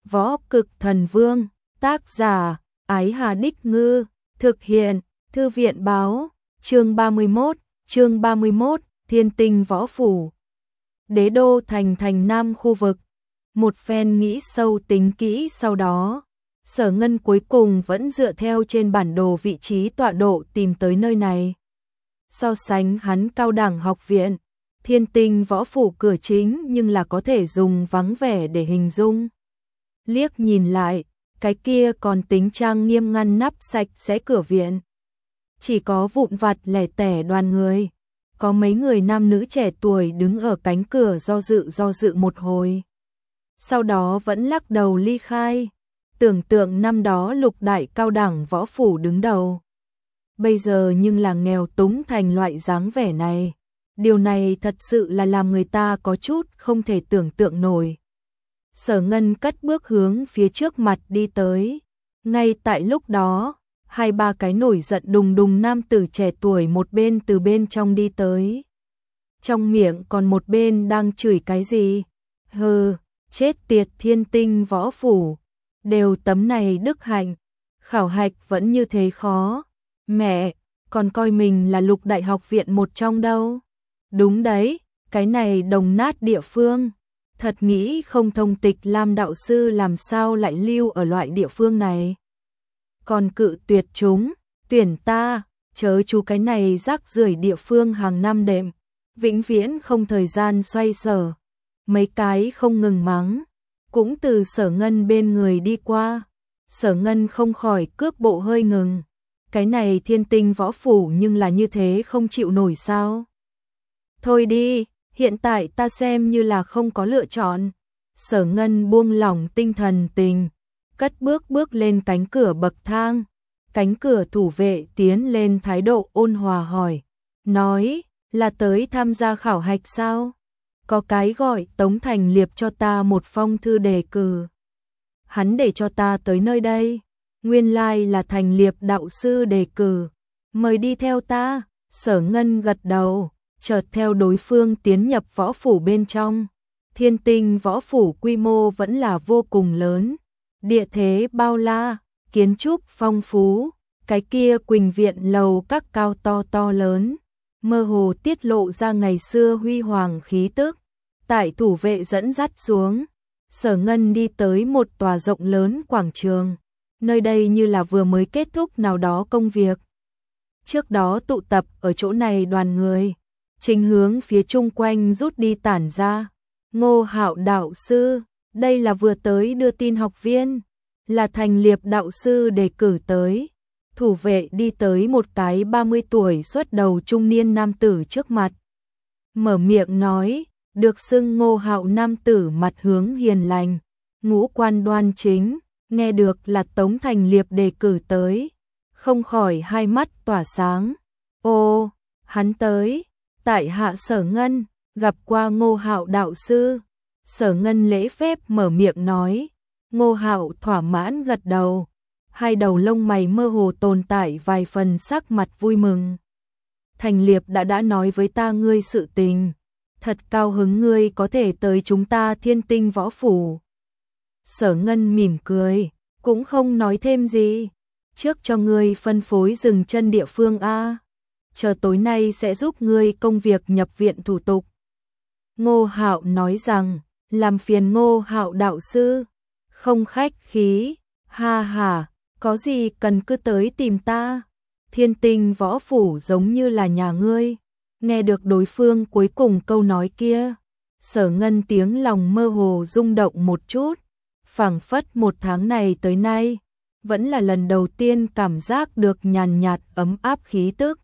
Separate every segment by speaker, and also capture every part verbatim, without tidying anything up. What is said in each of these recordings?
Speaker 1: Võ Cực Thần Vương, tác giả, Ái Hà Đích Ngư, thực hiện, Thư viện báo, chương ba mươi mốt, chương ba mươi mốt, Thiên Tinh Võ Phủ. Đế đô thành thành Nam khu vực, một phen nghĩ sâu tính kỹ sau đó, Sở Ngân cuối cùng vẫn dựa theo trên bản đồ vị trí tọa độ tìm tới nơi này. So sánh hắn cao đẳng học viện, Thiên Tinh Võ Phủ cửa chính nhưng là có thể dùng vắng vẻ để hình dung. Liếc nhìn lại, cái kia còn tính trang nghiêm ngăn nắp sạch sẽ cửa viện. Chỉ có vụn vặt lẻ tẻ đoàn người, có mấy người nam nữ trẻ tuổi đứng ở cánh cửa do dự do dự một hồi. Sau đó vẫn lắc đầu ly khai, tưởng tượng năm đó lục đại cao đẳng võ phủ đứng đầu. Bây giờ nhưng là nghèo túng thành loại dáng vẻ này. Điều này thật sự là làm người ta có chút không thể tưởng tượng nổi. Sở Ngân cất bước hướng phía trước mặt đi tới. Ngay tại lúc đó, hai ba cái nổi giận đùng đùng nam tử trẻ tuổi một bên từ bên trong đi tới. Trong miệng còn một bên đang chửi cái gì? Hừ, chết tiệt Thiên Tinh Võ Phủ. Đều tấm này đức hạnh. Khảo hạch vẫn như thế khó. Mẹ, còn coi mình là lục đại học viện một trong đâu. Đúng đấy, cái này đồng nát địa phương. Thật nghĩ không thông Tịch Lam đạo sư làm sao lại lưu ở loại địa phương này. Còn cự tuyệt chúng, tuyển ta, chớ chú cái này rác rưởi địa phương hàng năm đệm, vĩnh viễn không thời gian xoay sở. Mấy cái không ngừng mắng, cũng từ Sở Ngân bên người đi qua. Sở Ngân không khỏi cước bộ hơi ngừng. Cái này Thiên Tinh Võ Phủ nhưng là như thế không chịu nổi sao? Thôi đi, hiện tại ta xem như là không có lựa chọn. Sở Ngân buông lỏng tinh thần tình, cất bước bước lên cánh cửa bậc thang. Cánh cửa thủ vệ tiến lên thái độ ôn hòa hỏi, nói, là tới tham gia khảo hạch sao? Có cái gọi Tống Thành Liệp cho ta một phong thư đề cử. Hắn để cho ta tới nơi đây. Nguyên lai là Thành Liệp đạo sư đề cử. Mời đi theo ta. Sở Ngân gật đầu, chợt theo đối phương tiến nhập võ phủ bên trong. Thiên Tinh Võ Phủ quy mô vẫn là vô cùng lớn. Địa thế bao la, kiến trúc phong phú. Cái kia Quỳnh Viện lầu các cao to to lớn, mơ hồ tiết lộ ra ngày xưa huy hoàng khí tức. Tại thủ vệ dẫn dắt xuống, Sở Ngân đi tới một tòa rộng lớn quảng trường. Nơi đây như là vừa mới kết thúc nào đó công việc. Trước đó tụ tập ở chỗ này đoàn người, chính hướng phía chung quanh rút đi tản ra. Ngô Hạo đạo sư, đây là vừa tới đưa tin học viên, là Thành Liệp đạo sư đề cử tới. Thủ vệ đi tới một cái ba mươi tuổi xuất đầu trung niên nam tử trước mặt. Mở miệng nói, được xưng Ngô Hạo nam tử mặt hướng hiền lành, ngũ quan đoan chính, nghe được là Tống Thành Liệp đề cử tới, không khỏi hai mắt tỏa sáng. Ô, hắn tới, tại hạ Sở Ngân, gặp qua Ngô Hạo đạo sư. Sở Ngân lễ phép mở miệng nói. Ngô Hạo thỏa mãn gật đầu, hai đầu lông mày mơ hồ tồn tại vài phần sắc mặt vui mừng. Thành Liệp đã đã nói với ta ngươi sự tình, thật cao hứng ngươi có thể tới chúng ta Thiên Tinh Võ Phủ. Sở Ngân mỉm cười, cũng không nói thêm gì. Trước cho ngươi phân phối dừng chân địa phương a, chờ tối nay sẽ giúp ngươi công việc nhập viện thủ tục. Ngô Hạo nói rằng, làm phiền Ngô Hạo đạo sư, không khách khí, ha ha, có gì cần cứ tới tìm ta. Thiên Tinh Võ Phủ giống như là nhà ngươi. Nghe được đối phương cuối cùng câu nói kia, Sở Ngân tiếng lòng mơ hồ rung động một chút. Phảng phất một tháng này tới nay, vẫn là lần đầu tiên cảm giác được nhàn nhạt ấm áp khí tức.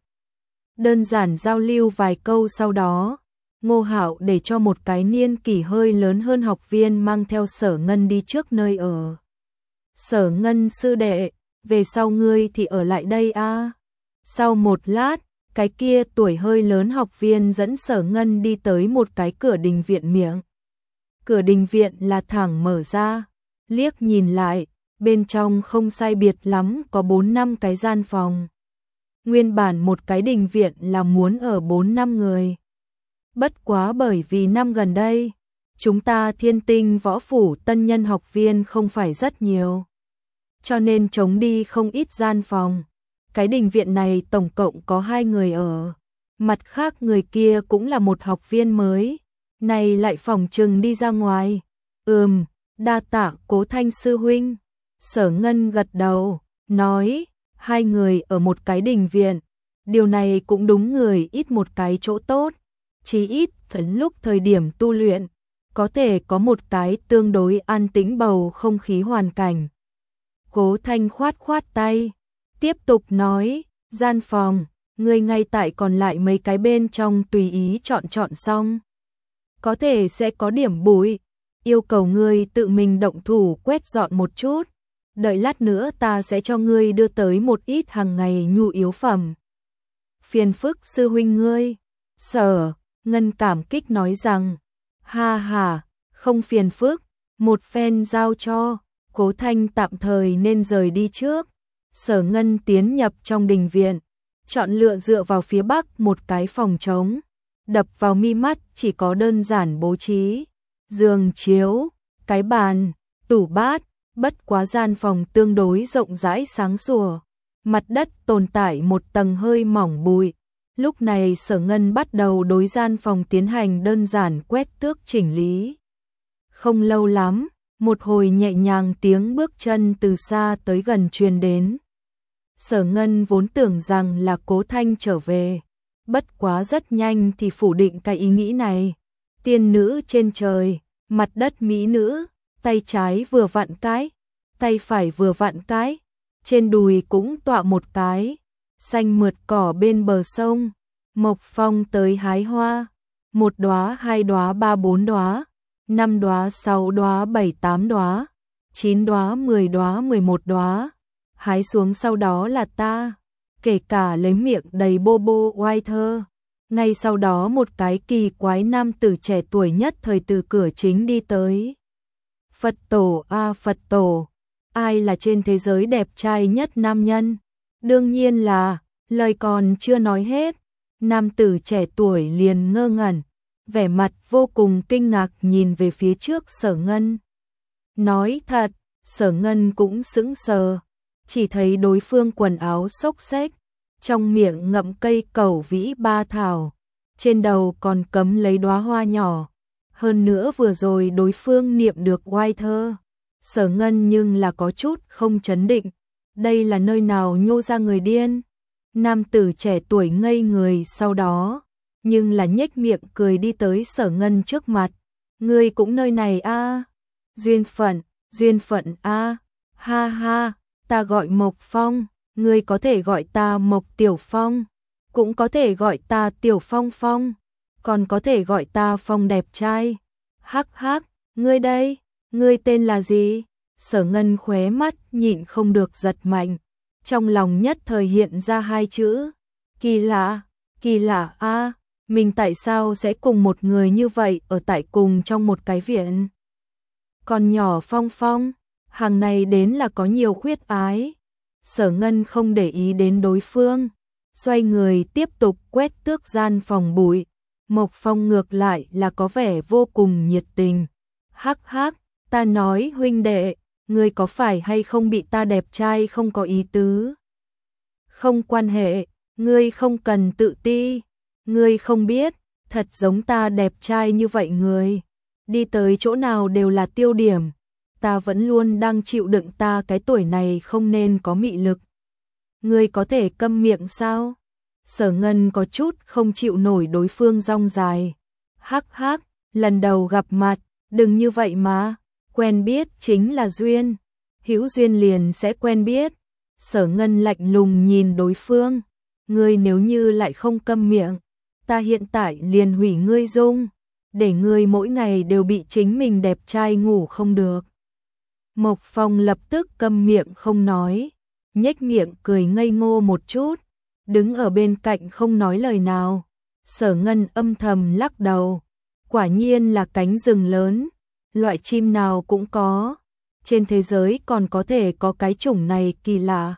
Speaker 1: Đơn giản giao lưu vài câu sau đó, Ngô Hạo để cho một cái niên kỷ hơi lớn hơn học viên mang theo Sở Ngân đi trước nơi ở. Sở Ngân sư đệ, về sau ngươi thì ở lại đây a. À? Sau một lát, cái kia tuổi hơi lớn học viên dẫn Sở Ngân đi tới một cái cửa đình viện miệng. Cửa đình viện là thẳng mở ra, liếc nhìn lại, bên trong không sai biệt lắm có bốn năm cái gian phòng. Nguyên bản một cái đình viện là muốn ở bốn năm người. Bất quá bởi vì năm gần đây, chúng ta Thiên Tinh Võ Phủ tân nhân học viên không phải rất nhiều, cho nên trống đi không ít gian phòng. Cái đình viện này tổng cộng có hai người ở, mặt khác người kia cũng là một học viên mới, này lại phỏng chừng đi ra ngoài. Ừm, đa tạ Cố Thanh sư huynh. Sở Ngân gật đầu, nói, hai người ở một cái đình viện, điều này cũng đúng người ít một cái chỗ tốt, chí ít thần lúc thời điểm tu luyện, có thể có một cái tương đối an tĩnh bầu không khí hoàn cảnh. Cố Thanh khoát khoát tay, tiếp tục nói, gian phòng, ngươi ngay tại còn lại mấy cái bên trong tùy ý chọn chọn xong. Có thể sẽ có điểm bụi, yêu cầu ngươi tự mình động thủ quét dọn một chút, đợi lát nữa ta sẽ cho ngươi đưa tới một ít hàng ngày nhu yếu phẩm. Phiền phức sư huynh ngươi. Sở Ngân cảm kích nói rằng, ha ha, không phiền phức, một phen giao cho. Cố Thanh tạm thời nên rời đi trước. Sở Ngân tiến nhập trong đình viện, chọn lựa dựa vào phía bắc một cái phòng trống, đập vào mi mắt chỉ có đơn giản bố trí, giường chiếu, cái bàn, tủ bát, bất quá gian phòng tương đối rộng rãi sáng sủa, mặt đất tồn tại một tầng hơi mỏng bụi. Lúc này Sở Ngân bắt đầu đối gian phòng tiến hành đơn giản quét tước chỉnh lý. Không lâu lắm, một hồi nhẹ nhàng tiếng bước chân từ xa tới gần truyền đến. Sở Ngân vốn tưởng rằng là Cố Thanh trở về, bất quá rất nhanh thì phủ định cái ý nghĩ này. Tiên nữ trên trời, mặt đất mỹ nữ, tay trái vừa vặn cái, tay phải vừa vặn cái, trên đùi cũng tọa một cái, xanh mượt cỏ bên bờ sông, Mộc Phong tới hái hoa, một đóa, hai đóa, ba bốn đóa, năm đóa, sáu đóa, bảy tám đóa, chín đóa, mười đóa, mười một đóa. Hái xuống sau đó là ta, kể cả lấy miệng đầy bô bô oai thơ. Ngay sau đó một cái kỳ quái nam tử trẻ tuổi nhất thời từ cửa chính đi tới. Phật tổ a à, Phật tổ, ai là trên thế giới đẹp trai nhất nam nhân? Đương nhiên là, lời còn chưa nói hết, nam tử trẻ tuổi liền ngơ ngẩn, vẻ mặt vô cùng kinh ngạc nhìn về phía trước Sở Ngân. Nói thật, Sở Ngân cũng sững sờ, chỉ thấy đối phương quần áo xốc xếch, trong miệng ngậm cây cẩu vĩ ba thảo, trên đầu còn cắm lấy đóa hoa nhỏ. Hơn nữa vừa rồi đối phương niệm được oai thơ. Sở Ngân nhưng là có chút không chấn định. Đây là nơi nào nhô ra người điên? Nam tử trẻ tuổi ngây người sau đó, nhưng là nhếch miệng cười đi tới Sở Ngân trước mặt. Ngươi cũng nơi này a? À? Duyên phận, duyên phận a. À? Ha ha, ta gọi Mộc Phong, ngươi có thể gọi ta Mộc Tiểu Phong, cũng có thể gọi ta Tiểu Phong Phong, còn có thể gọi ta Phong đẹp trai. Hắc hắc, ngươi đây, ngươi tên là gì? Sở Ngân khóe mắt nhịn không được giật mạnh, trong lòng nhất thời hiện ra hai chữ, kỳ lạ, kỳ lạ a, à, mình tại sao sẽ cùng một người như vậy ở tại cùng trong một cái viện? Còn nhỏ Phong Phong, hàng này đến là có nhiều khuyết ái. Sở Ngân không để ý đến đối phương, xoay người tiếp tục quét tước gian phòng bụi. Mộc Phong ngược lại là có vẻ vô cùng nhiệt tình. Hắc hắc, ta nói huynh đệ, ngươi có phải hay không bị ta đẹp trai không có ý tứ? Không quan hệ, ngươi không cần tự ti. Ngươi không biết, thật giống ta đẹp trai như vậy người, đi tới chỗ nào đều là tiêu điểm. Ta vẫn luôn đang chịu đựng ta cái tuổi này không nên có mị lực. Ngươi có thể câm miệng sao? Sở Ngân có chút không chịu nổi đối phương rong dài. Hắc hắc, lần đầu gặp mặt, đừng như vậy mà, quen biết chính là duyên, hữu duyên liền sẽ quen biết. Sở Ngân lạnh lùng nhìn đối phương, ngươi nếu như lại không câm miệng, ta hiện tại liền hủy ngươi dung, để ngươi mỗi ngày đều bị chính mình đẹp trai ngủ không được. Mộc Phong lập tức câm miệng không nói, nhếch miệng cười ngây ngô một chút, đứng ở bên cạnh không nói lời nào. Sở Ngân âm thầm lắc đầu, quả nhiên là cánh rừng lớn, loại chim nào cũng có, trên thế giới còn có thể có cái chủng này kỳ lạ.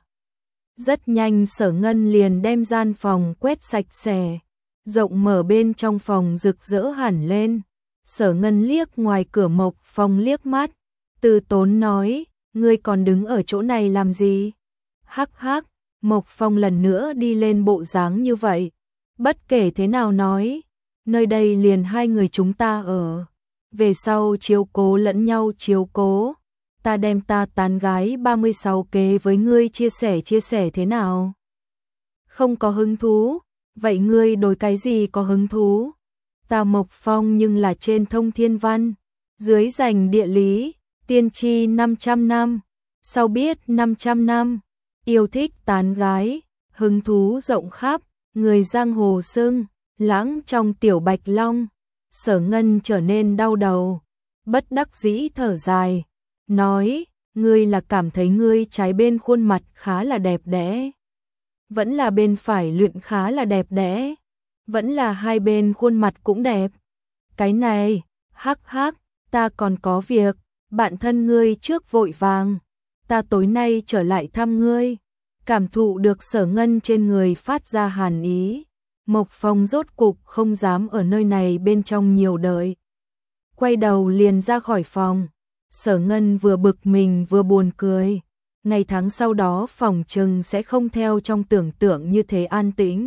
Speaker 1: Rất nhanh Sở Ngân liền đem gian phòng quét sạch sẽ, rộng mở bên trong phòng rực rỡ hẳn lên, Sở Ngân liếc ngoài cửa Mộc Phong liếc mắt, từ tốn nói, ngươi còn đứng ở chỗ này làm gì? Hắc hắc, Mộc Phong lần nữa đi lên bộ dáng như vậy. Bất kể thế nào nói, nơi đây liền hai người chúng ta ở. Về sau chiếu cố lẫn nhau chiếu cố. Ta đem ta tán gái ba mươi sáu kế với ngươi chia sẻ chia sẻ thế nào? Không có hứng thú, vậy ngươi đối cái gì có hứng thú? Ta Mộc Phong nhưng là trên thông thiên văn, dưới dành địa lý, tiên tri năm trăm năm, sau biết năm trăm năm, yêu thích tán gái, hứng thú rộng khắp, người giang hồ xưng, lãng trong tiểu bạch long. Sở Ngân trở nên đau đầu, bất đắc dĩ thở dài, nói, ngươi là cảm thấy ngươi trái bên khuôn mặt khá là đẹp đẽ, vẫn là bên phải luyện khá là đẹp đẽ, vẫn là hai bên khuôn mặt cũng đẹp. Cái này, hắc hắc, ta còn có việc, bạn thân ngươi trước vội vàng, ta tối nay trở lại thăm ngươi. Cảm thụ được Sở Ngân trên người phát ra hàn ý, Mộc Phong rốt cục không dám ở nơi này bên trong nhiều đợi. Quay đầu liền ra khỏi phòng. Sở Ngân vừa bực mình vừa buồn cười. Ngày tháng sau đó phòng trừng sẽ không theo trong tưởng tượng như thế an tĩnh.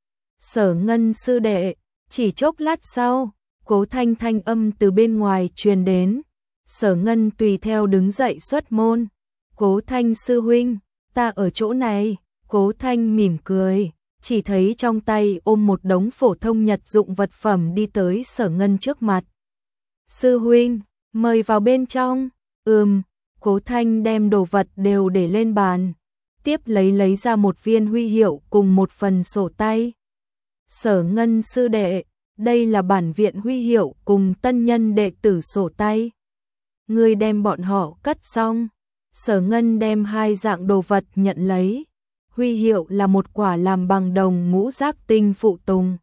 Speaker 1: Sở Ngân sư đệ, chỉ chốc lát sau, Cố Thanh thanh âm từ bên ngoài truyền đến. Sở Ngân tùy theo đứng dậy xuất môn. Cố Thanh sư huynh, ta ở chỗ này. Cố Thanh mỉm cười, chỉ thấy trong tay ôm một đống phổ thông nhật dụng vật phẩm đi tới Sở Ngân trước mặt. Sư huynh, mời vào bên trong. Ừm, Cố Thanh đem đồ vật đều để lên bàn, tiếp lấy lấy ra một viên huy hiệu cùng một phần sổ tay. Sở Ngân sư đệ, đây là bản viện huy hiệu cùng tân nhân đệ tử sổ tay. Ngươi đem bọn họ cất xong. Sở Ngân đem hai dạng đồ vật nhận lấy. Huy hiệu là một quả làm bằng đồng ngũ giác tinh phụ tùng,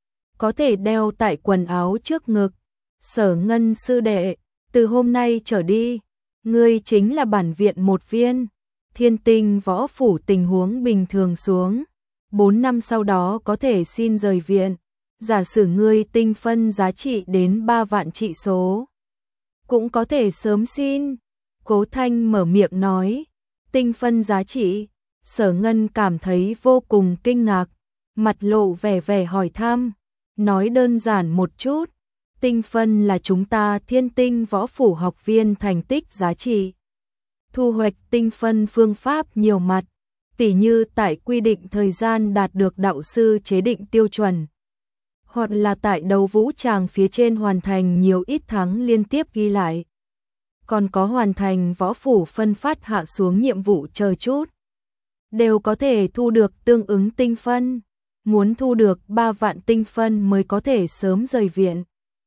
Speaker 1: có thể đeo tại quần áo trước ngực. Sở Ngân sư đệ, từ hôm nay trở đi, ngươi chính là bản viện một viên. Thiên Tinh võ phủ tình huống bình thường xuống, bốn năm sau đó có thể xin rời viện. Giả sử ngươi tinh phân giá trị đến ba vạn trị số, cũng có thể sớm xin. Cố Thanh mở miệng nói, tinh phân giá trị. Sở Ngân cảm thấy vô cùng kinh ngạc, mặt lộ vẻ vẻ hỏi thăm, nói đơn giản một chút, tinh phân là chúng ta Thiên Tinh võ phủ học viên thành tích giá trị. Thu hoạch tinh phân phương pháp nhiều mặt, tỉ như tại quy định thời gian đạt được đạo sư chế định tiêu chuẩn, hoặc là tại đấu vũ tràng phía trên hoàn thành nhiều ít thắng liên tiếp ghi lại, còn có hoàn thành võ phủ phân phát hạ xuống nhiệm vụ chờ chút, đều có thể thu được tương ứng tinh phân. Muốn thu được ba vạn tinh phân mới có thể sớm rời viện.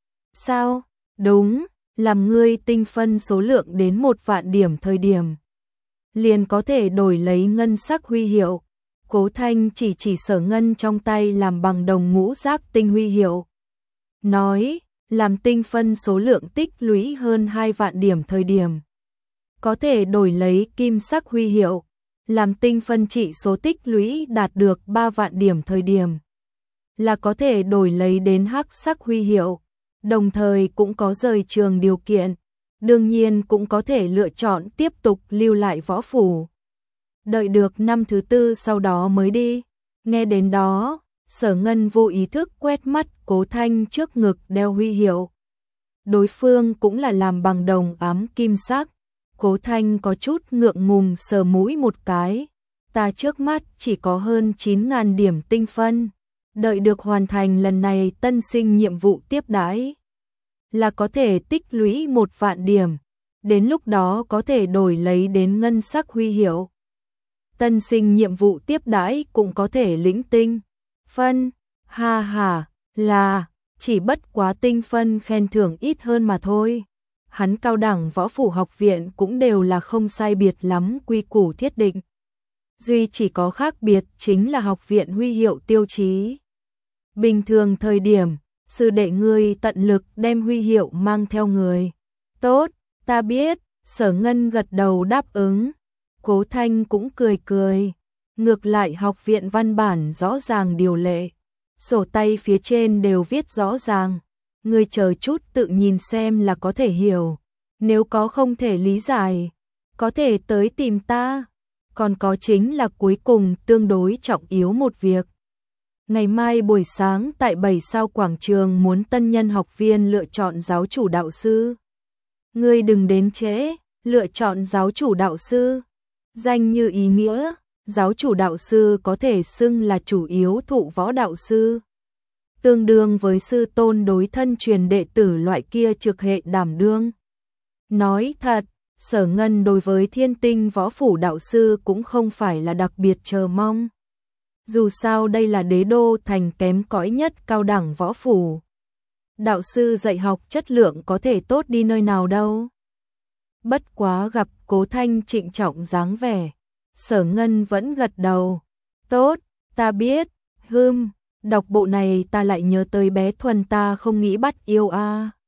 Speaker 1: Sao? Đúng, làm ngươi tinh phân số lượng đến một vạn điểm thời điểm, liền có thể đổi lấy ngân sắc huy hiệu. Cố Thanh chỉ chỉ Sở Ngân trong tay làm bằng đồng ngũ giác tinh huy hiệu, nói, làm tinh phân số lượng tích lũy hơn hai vạn điểm thời điểm, có thể đổi lấy kim sắc huy hiệu. Làm tinh phân trị số tích lũy đạt được ba vạn điểm thời điểm, là có thể đổi lấy đến hắc sắc huy hiệu, đồng thời cũng có rời trường điều kiện, đương nhiên cũng có thể lựa chọn tiếp tục lưu lại võ phủ, đợi được năm thứ tư sau đó mới đi. Nghe đến đó, Sở Ngân vô ý thức quét mắt Cố Thanh trước ngực đeo huy hiệu. Đối phương cũng là làm bằng đồng ám kim sắc. Cố Thanh có chút ngượng ngùng sờ mũi một cái, ta trước mắt chỉ có hơn chín nghìn điểm tinh phân, đợi được hoàn thành lần này tân sinh nhiệm vụ tiếp đãi, là có thể tích lũy một vạn điểm, đến lúc đó có thể đổi lấy đến ngân sắc huy hiệu. Tân sinh nhiệm vụ tiếp đãi cũng có thể lĩnh tinh phân, ha ha, là, chỉ bất quá tinh phân khen thưởng ít hơn mà thôi. Hắn cao đẳng võ phủ học viện cũng đều là không sai biệt lắm quy củ thiết định. Duy chỉ có khác biệt chính là học viện huy hiệu tiêu chí. Bình thường thời điểm, sư đệ ngươi tận lực đem huy hiệu mang theo người. Tốt, ta biết. Sở Ngân gật đầu đáp ứng. Cố Thanh cũng cười cười. Ngược lại học viện văn bản rõ ràng điều lệ, sổ tay phía trên đều viết rõ ràng, ngươi chờ chút tự nhìn xem là có thể hiểu, nếu có không thể lý giải, có thể tới tìm ta. Còn có chính là cuối cùng tương đối trọng yếu một việc. Ngày mai buổi sáng tại bảy sao quảng trường muốn tân nhân học viên lựa chọn giáo chủ đạo sư. Ngươi đừng đến trễ, lựa chọn giáo chủ đạo sư. Danh như ý nghĩa, giáo chủ đạo sư có thể xưng là chủ yếu thụ võ đạo sư. Tương đương với sư tôn đối thân truyền đệ tử loại kia trực hệ đảm đương. Nói thật, Sở Ngân đối với Thiên Tinh Võ Phủ đạo sư cũng không phải là đặc biệt chờ mong. Dù sao đây là đế đô thành kém cỏi nhất cao đẳng võ phủ. Đạo sư dạy học chất lượng có thể tốt đi nơi nào đâu. Bất quá gặp Cố Thanh trịnh trọng dáng vẻ, Sở Ngân vẫn gật đầu. Tốt, ta biết, hừm, đọc bộ này ta lại nhớ tới bé Thuần ta không nghĩ bắt yêu a.